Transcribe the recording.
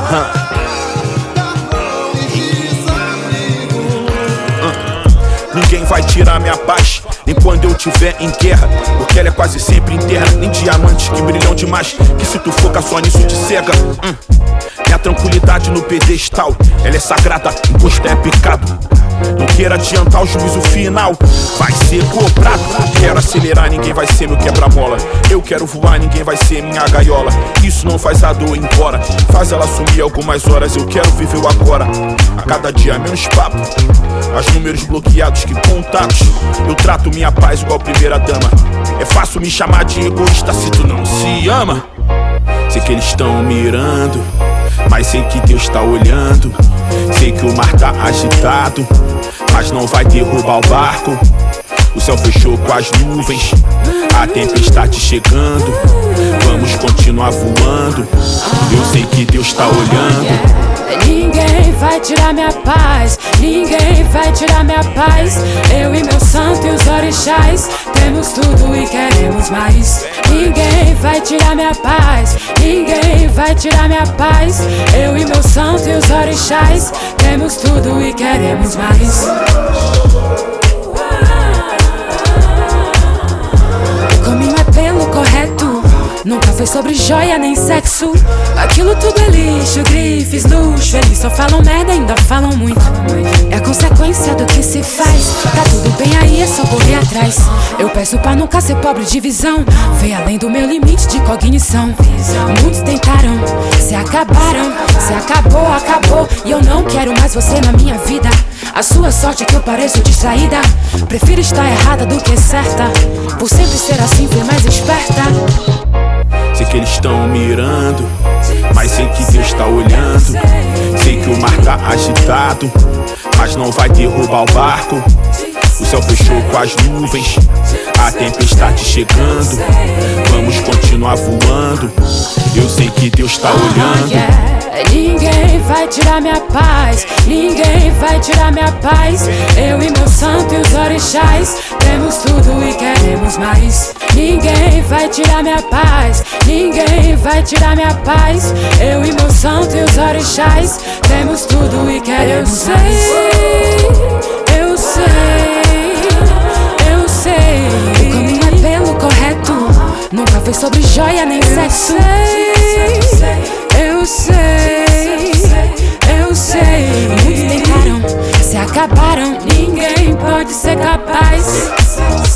Ninguém vai tirar minha paz, nem quando eu tiver em guerra, porque ela é quase sempre em terra. Nem diamantes que brilham demais, que se tu foca só nisso te cega. Minha tranquilidade no pedestal, ela é sagrada, encosto é pecado. Não queira adiantar o juízo final, vai ser cobrado. Quero acelerar, ninguém vai ser meu quebra-mola. Eu quero voar, ninguém vai ser minha gaiola. Isso não faz a dor ir embora, faz ela sumir algumas horas. Eu quero viver o agora, a cada dia menos papo. As números bloqueados que contatos. Eu trato minha paz igual primeira dama. É fácil me chamar de egoísta se tu não se ama. Sei que eles estão mirando, mas sei que Deus tá olhando. Sei que o mar tá agitado, mas não vai derrubar o barco. O céu fechou com as nuvens, a tempestade chegando. Vamos continuar voando, eu sei que Deus tá olhando. Ninguém vai tirar minha paz, ninguém vai tirar minha paz. Eu e meu santo e os orixás temos tudo e queremos mais. Ninguém vai tirar minha paz, ninguém vai tirar minha paz. Eu e meu santo e os orixás temos tudo e queremos mais. O caminho é pelo correto, nunca foi sobre joia nem sexo. Aquilo tudo é lixo, grifes, luxo. Eles só falam merda, ainda falam muito. É a consequência do que se faz. Tá tudo bem aí, é só correr atrás. Eu peço pra nunca ser pobre de visão, ver além do meu limite de cognição. Muitos tentaram, se acabaram. Se acabou, acabou. E eu não quero mais você na minha vida. A sua sorte é que eu pareço distraída. Prefiro estar errada do que certa. Por sempre ser assim, fui mais esperta. Sei que eles estão mirando, mas sei que Deus tá olhando. Sei que o mar tá agitado, mas não vai derrubar o barco. O céu fechou com as nuvens, a tempestade chegando. Vamos continuar voando, eu sei que Deus tá olhando. Ninguém vai tirar minha paz, ninguém vai tirar minha paz. Eu e meu santo e os orixás temos tudo e queremos mais. Ninguém vai tirar minha paz, ninguém vai tirar minha paz. Eu e meu santo e os orixás temos tudo e queremos mais. Eu sei, eu sei. O caminho é pelo correto, nunca foi sobre joia nem sexo. Eu sei, eu sei. Muitos tentaram, se acabaram. Ninguém pode ser capaz.